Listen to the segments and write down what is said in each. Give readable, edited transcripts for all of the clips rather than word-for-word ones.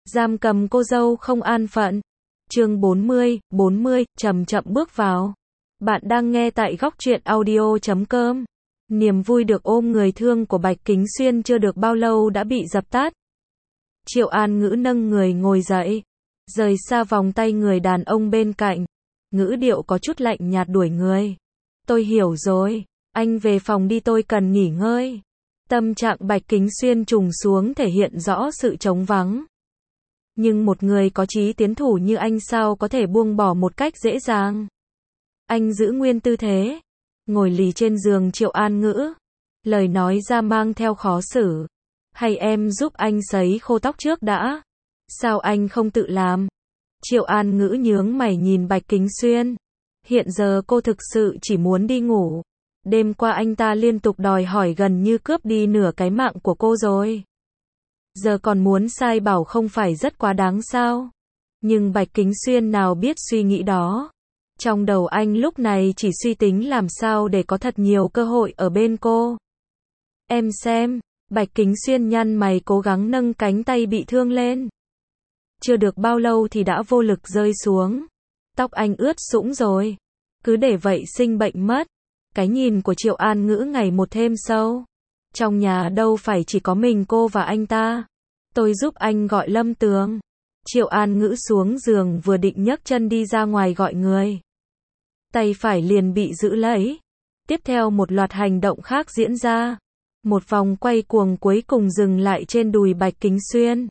Giam cầm cô dâu không an phận. Chương 40, chậm chậm bước vào. Bạn đang nghe tại góc truyện audio.com. Niềm vui được ôm người thương của Bạch Kính Xuyên chưa được bao lâu đã bị dập tắt. Triệu An Ngữ nâng người ngồi dậy, rời xa vòng tay người đàn ông bên cạnh, ngữ điệu có chút lạnh nhạt đuổi người. Tôi hiểu rồi, anh về phòng đi, tôi cần nghỉ ngơi. Tâm trạng Bạch Kính Xuyên trùng xuống thể hiện rõ sự trống vắng. Nhưng một người có chí tiến thủ như anh sao có thể buông bỏ một cách dễ dàng. Anh giữ nguyên tư thế, ngồi lì trên giường Triệu An Ngữ. Lời nói ra mang theo khó xử. Hay em giúp anh sấy khô tóc trước đã? Sao anh không tự làm? Triệu An Ngữ nhướng mày nhìn Bạch Kính Xuyên. Hiện giờ cô thực sự chỉ muốn đi ngủ. Đêm qua anh ta liên tục đòi hỏi gần như cướp đi nửa cái mạng của cô rồi. Giờ còn muốn sai bảo không phải rất quá đáng sao? Nhưng Bạch Kính Xuyên nào biết suy nghĩ đó. Trong đầu anh lúc này chỉ suy tính làm sao để có thật nhiều cơ hội ở bên cô. Em xem, Bạch Kính Xuyên nhăn mày cố gắng nâng cánh tay bị thương lên. Chưa được bao lâu thì đã vô lực rơi xuống. Tóc anh ướt sũng rồi. Cứ để vậy sinh bệnh mất. Cái nhìn của Triệu An Ngữ ngày một thêm sâu. Trong nhà đâu phải chỉ có mình cô và anh ta. Tôi giúp anh gọi Lâm Tường. Triệu An Ngữ xuống giường vừa định nhấc chân đi ra ngoài gọi người. Tay phải liền bị giữ lấy. Tiếp theo một loạt hành động khác diễn ra. Một vòng quay cuồng cuối cùng dừng lại trên đùi Bạch Kính Xuyên.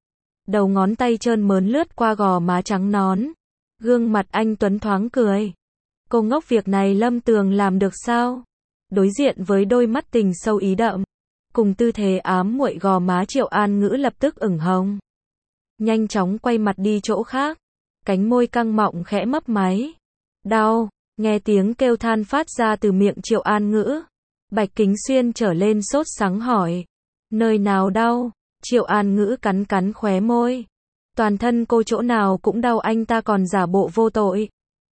Đầu ngón tay trơn mớn lướt qua gò má trắng nón. Gương mặt anh tuấn thoáng cười. Cô ngốc, việc này Lâm Tường làm được sao? Đối diện với đôi mắt tình sâu ý đậm, cùng tư thế ám muội gò má Triệu An Ngữ lập tức ửng hồng. Nhanh chóng quay mặt đi chỗ khác. Cánh môi căng mọng khẽ mấp máy. Đau, nghe tiếng kêu than phát ra từ miệng Triệu An Ngữ. Bạch Kính Xuyên trở lên sốt sắng hỏi. Nơi nào đau? Triệu An Ngữ cắn cắn khóe môi. Toàn thân cô chỗ nào cũng đau, anh ta còn giả bộ vô tội.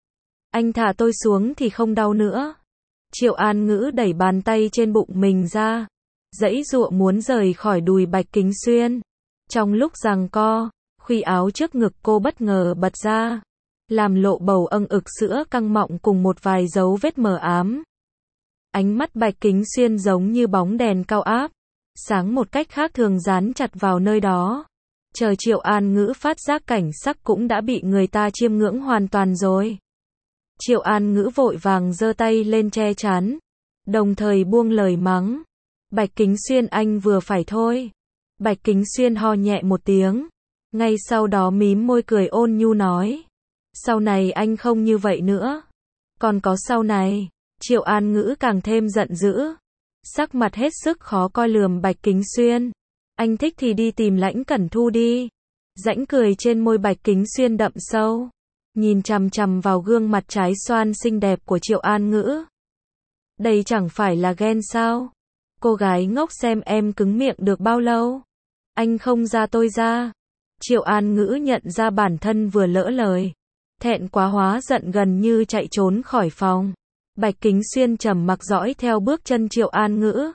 Anh thả tôi xuống thì không đau nữa. Triệu An Ngữ đẩy bàn tay trên bụng mình ra, giãy giụa muốn rời khỏi đùi Bạch Kính Xuyên. Trong lúc giằng co, khuy áo trước ngực cô bất ngờ bật ra, làm lộ bầu âng ực sữa căng mọng cùng một vài dấu vết mờ ám. Ánh mắt Bạch Kính Xuyên giống như bóng đèn cao áp, sáng một cách khác thường dán chặt vào nơi đó. Chờ Triệu An Ngữ phát giác cảnh sắc cũng đã bị người ta chiêm ngưỡng hoàn toàn rồi. Triệu An Ngữ vội vàng giơ tay lên che chắn, đồng thời buông lời mắng. Bạch Kính Xuyên, anh vừa phải thôi. Bạch Kính Xuyên ho nhẹ một tiếng, ngay sau đó mím môi cười ôn nhu nói. Sau này anh không như vậy nữa. Còn có sau này. Triệu An Ngữ càng thêm giận dữ, sắc mặt hết sức khó coi lườm Bạch Kính Xuyên. Anh thích thì đi tìm Lãnh Cẩn Thu đi. Rãnh cười trên môi Bạch Kính Xuyên đậm sâu, nhìn chằm chằm vào gương mặt trái xoan xinh đẹp của Triệu An Ngữ. Đây chẳng phải là ghen sao? Cô gái ngốc, xem em cứng miệng được bao lâu. Anh không ra tôi ra. Triệu An Ngữ nhận ra bản thân vừa lỡ lời, thẹn quá hóa giận gần như chạy trốn khỏi phòng. Bạch Kính Xuyên trầm mặc dõi theo bước chân Triệu An Ngữ.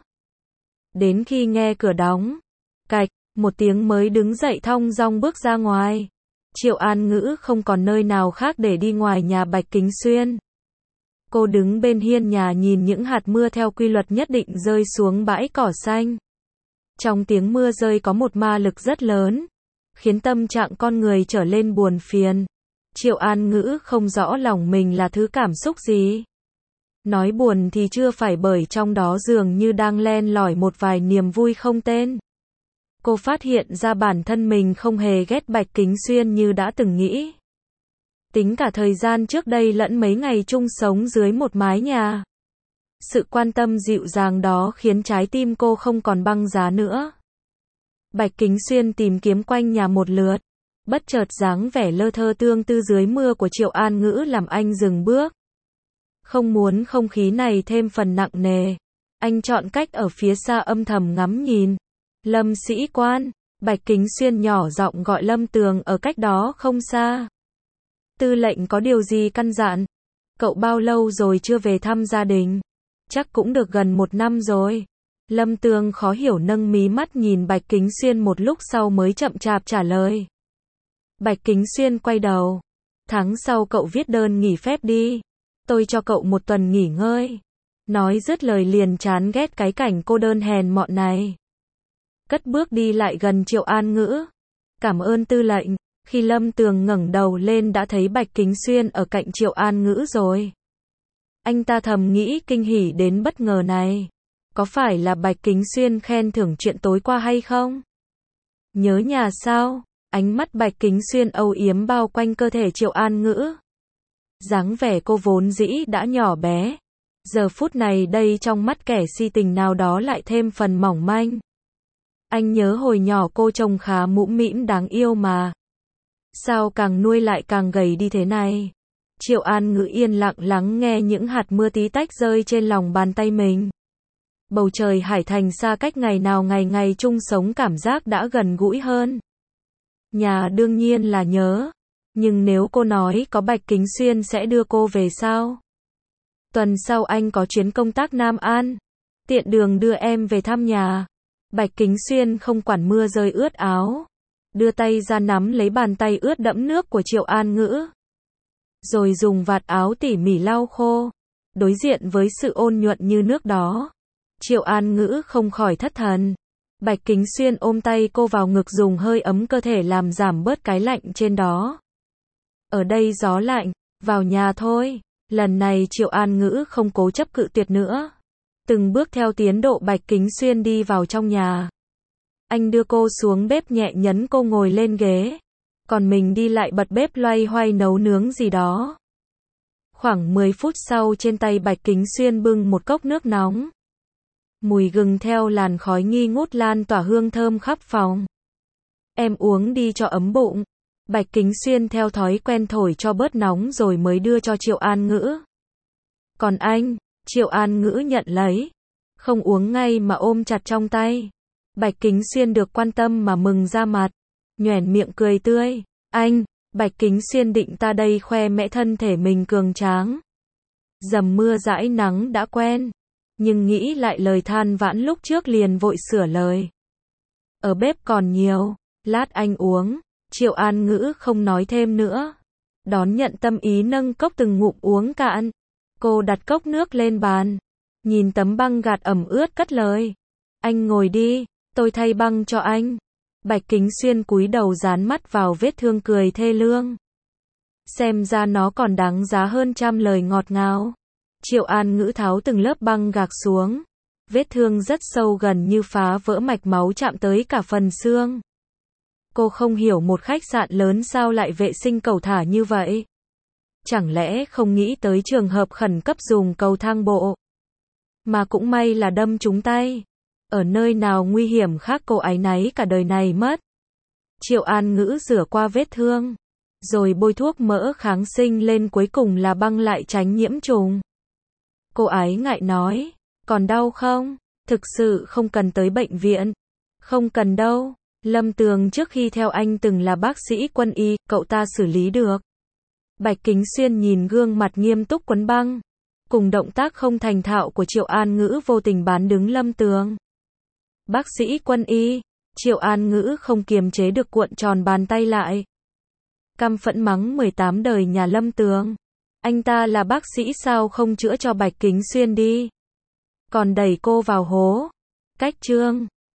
Đến khi nghe cửa đóng, cạch, một tiếng mới đứng dậy thong dong bước ra ngoài. Triệu An Ngữ không còn nơi nào khác để đi ngoài nhà Bạch Kính Xuyên. Cô đứng bên hiên nhà nhìn những hạt mưa theo quy luật nhất định rơi xuống bãi cỏ xanh. Trong tiếng mưa rơi có một ma lực rất lớn, khiến tâm trạng con người trở lên buồn phiền. Triệu An Ngữ không rõ lòng mình là thứ cảm xúc gì. Nói buồn thì chưa phải, bởi trong đó dường như đang len lỏi một vài niềm vui không tên. Cô phát hiện ra bản thân mình không hề ghét Bạch Kính Xuyên như đã từng nghĩ. Tính cả thời gian trước đây lẫn mấy ngày chung sống dưới một mái nhà. Sự quan tâm dịu dàng đó khiến trái tim cô không còn băng giá nữa. Bạch Kính Xuyên tìm kiếm quanh nhà một lượt. Bất chợt dáng vẻ lơ thơ tương tư dưới mưa của Triệu An Ngữ làm anh dừng bước. Không muốn không khí này thêm phần nặng nề, anh chọn cách ở phía xa âm thầm ngắm nhìn. Lâm sĩ quan. Bạch Kính Xuyên nhỏ giọng gọi Lâm Tường ở cách đó không xa. Tư lệnh có điều gì căn dặn? Cậu bao lâu rồi chưa về thăm gia đình? Chắc cũng được gần 1 năm rồi. Lâm Tường khó hiểu nâng mí mắt nhìn Bạch Kính Xuyên một lúc sau mới chậm chạp trả lời. Bạch Kính Xuyên quay đầu. Tháng sau cậu viết đơn nghỉ phép đi. Tôi cho cậu 1 tuần nghỉ ngơi. Nói dứt lời liền chán ghét cái cảnh cô đơn hèn mọn này. Cất bước đi lại gần Triệu An Ngữ. Cảm ơn tư lệnh. Khi Lâm Tường ngẩng đầu lên đã thấy Bạch Kính Xuyên ở cạnh Triệu An Ngữ rồi. Anh ta thầm nghĩ kinh hỉ đến bất ngờ này. Có phải là Bạch Kính Xuyên khen thưởng chuyện tối qua hay không? Nhớ nhà sao? Ánh mắt Bạch Kính Xuyên âu yếm bao quanh cơ thể Triệu An Ngữ. Dáng vẻ cô vốn dĩ đã nhỏ bé. Giờ phút này đây trong mắt kẻ si tình nào đó lại thêm phần mỏng manh. Anh nhớ hồi nhỏ cô trông khá mũm mĩm đáng yêu mà. Sao càng nuôi lại càng gầy đi thế này? Triệu An Ngữ yên lặng lắng nghe những hạt mưa tí tách rơi trên lòng bàn tay mình. Bầu trời Hải Thành xa cách ngày nào ngày ngày chung sống cảm giác đã gần gũi hơn. Nhà đương nhiên là nhớ. Nhưng nếu cô nói có Bạch Kính Xuyên sẽ đưa cô về sao? Tuần sau anh có chuyến công tác Nam An. Tiện đường đưa em về thăm nhà. Bạch Kính Xuyên không quản mưa rơi ướt áo. Đưa tay ra nắm lấy bàn tay ướt đẫm nước của Triệu An Ngữ. Rồi dùng vạt áo tỉ mỉ lau khô. Đối diện với sự ôn nhuận như nước đó. Triệu An Ngữ không khỏi thất thần. Bạch Kính Xuyên ôm tay cô vào ngực dùng hơi ấm cơ thể làm giảm bớt cái lạnh trên đó. Ở đây gió lạnh, vào nhà thôi. Lần này Triệu An Ngữ không cố chấp cự tuyệt nữa. Từng bước theo tiến độ Bạch Kính Xuyên đi vào trong nhà. Anh đưa cô xuống bếp nhẹ nhấn cô ngồi lên ghế. Còn mình đi lại bật bếp loay hoay nấu nướng gì đó. Khoảng 10 phút sau trên tay Bạch Kính Xuyên bưng một cốc nước nóng. Mùi gừng theo làn khói nghi ngút lan tỏa hương thơm khắp phòng. Em uống đi cho ấm bụng. Bạch Kính Xuyên theo thói quen thổi cho bớt nóng rồi mới đưa cho Triệu An Ngữ. Còn anh, Triệu An Ngữ nhận lấy. Không uống ngay mà ôm chặt trong tay. Bạch Kính Xuyên được quan tâm mà mừng ra mặt. Nhoẻn miệng cười tươi. Anh, Bạch Kính Xuyên định ta đây khoe mẽ thân thể mình cường tráng. Dầm mưa dãi nắng đã quen. Nhưng nghĩ lại lời than vãn lúc trước liền vội sửa lời. Ở bếp còn nhiều, lát anh uống. Triệu An Ngữ không nói thêm nữa. Đón nhận tâm ý nâng cốc từng ngụm uống cạn. Cô đặt cốc nước lên bàn. Nhìn tấm băng gạt ẩm ướt cất lời. Anh ngồi đi, tôi thay băng cho anh. Bạch Kính Xuyên cúi đầu dán mắt vào vết thương cười thê lương. Xem ra nó còn đáng giá hơn trăm lời ngọt ngào. Triệu An Ngữ tháo từng lớp băng gạc xuống. Vết thương rất sâu gần như phá vỡ mạch máu chạm tới cả phần xương. Cô không hiểu một khách sạn lớn sao lại vệ sinh cẩu thả như vậy. Chẳng lẽ không nghĩ tới trường hợp khẩn cấp dùng cầu thang bộ. Mà cũng may là đâm trúng tay. Ở nơi nào nguy hiểm khác cô áy náy cả đời này mất. Triệu An Ngữ rửa qua vết thương. Rồi bôi thuốc mỡ kháng sinh lên cuối cùng là băng lại tránh nhiễm trùng. Cô ái ngại nói. Còn đau không? Thực sự không cần tới bệnh viện. Không cần đâu. Lâm Tường trước khi theo anh từng là bác sĩ quân y, cậu ta xử lý được. Bạch Kính Xuyên nhìn gương mặt nghiêm túc quấn băng. Cùng động tác không thành thạo của Triệu An Ngữ vô tình bán đứng Lâm Tường. Bác sĩ quân y. Triệu An Ngữ không kiềm chế được cuộn tròn bàn tay lại. Căm phẫn mắng 18 đời nhà Lâm Tường. Anh ta là bác sĩ sao không chữa cho Bạch Kính Xuyên đi. Còn đẩy cô vào hố. Cách chương.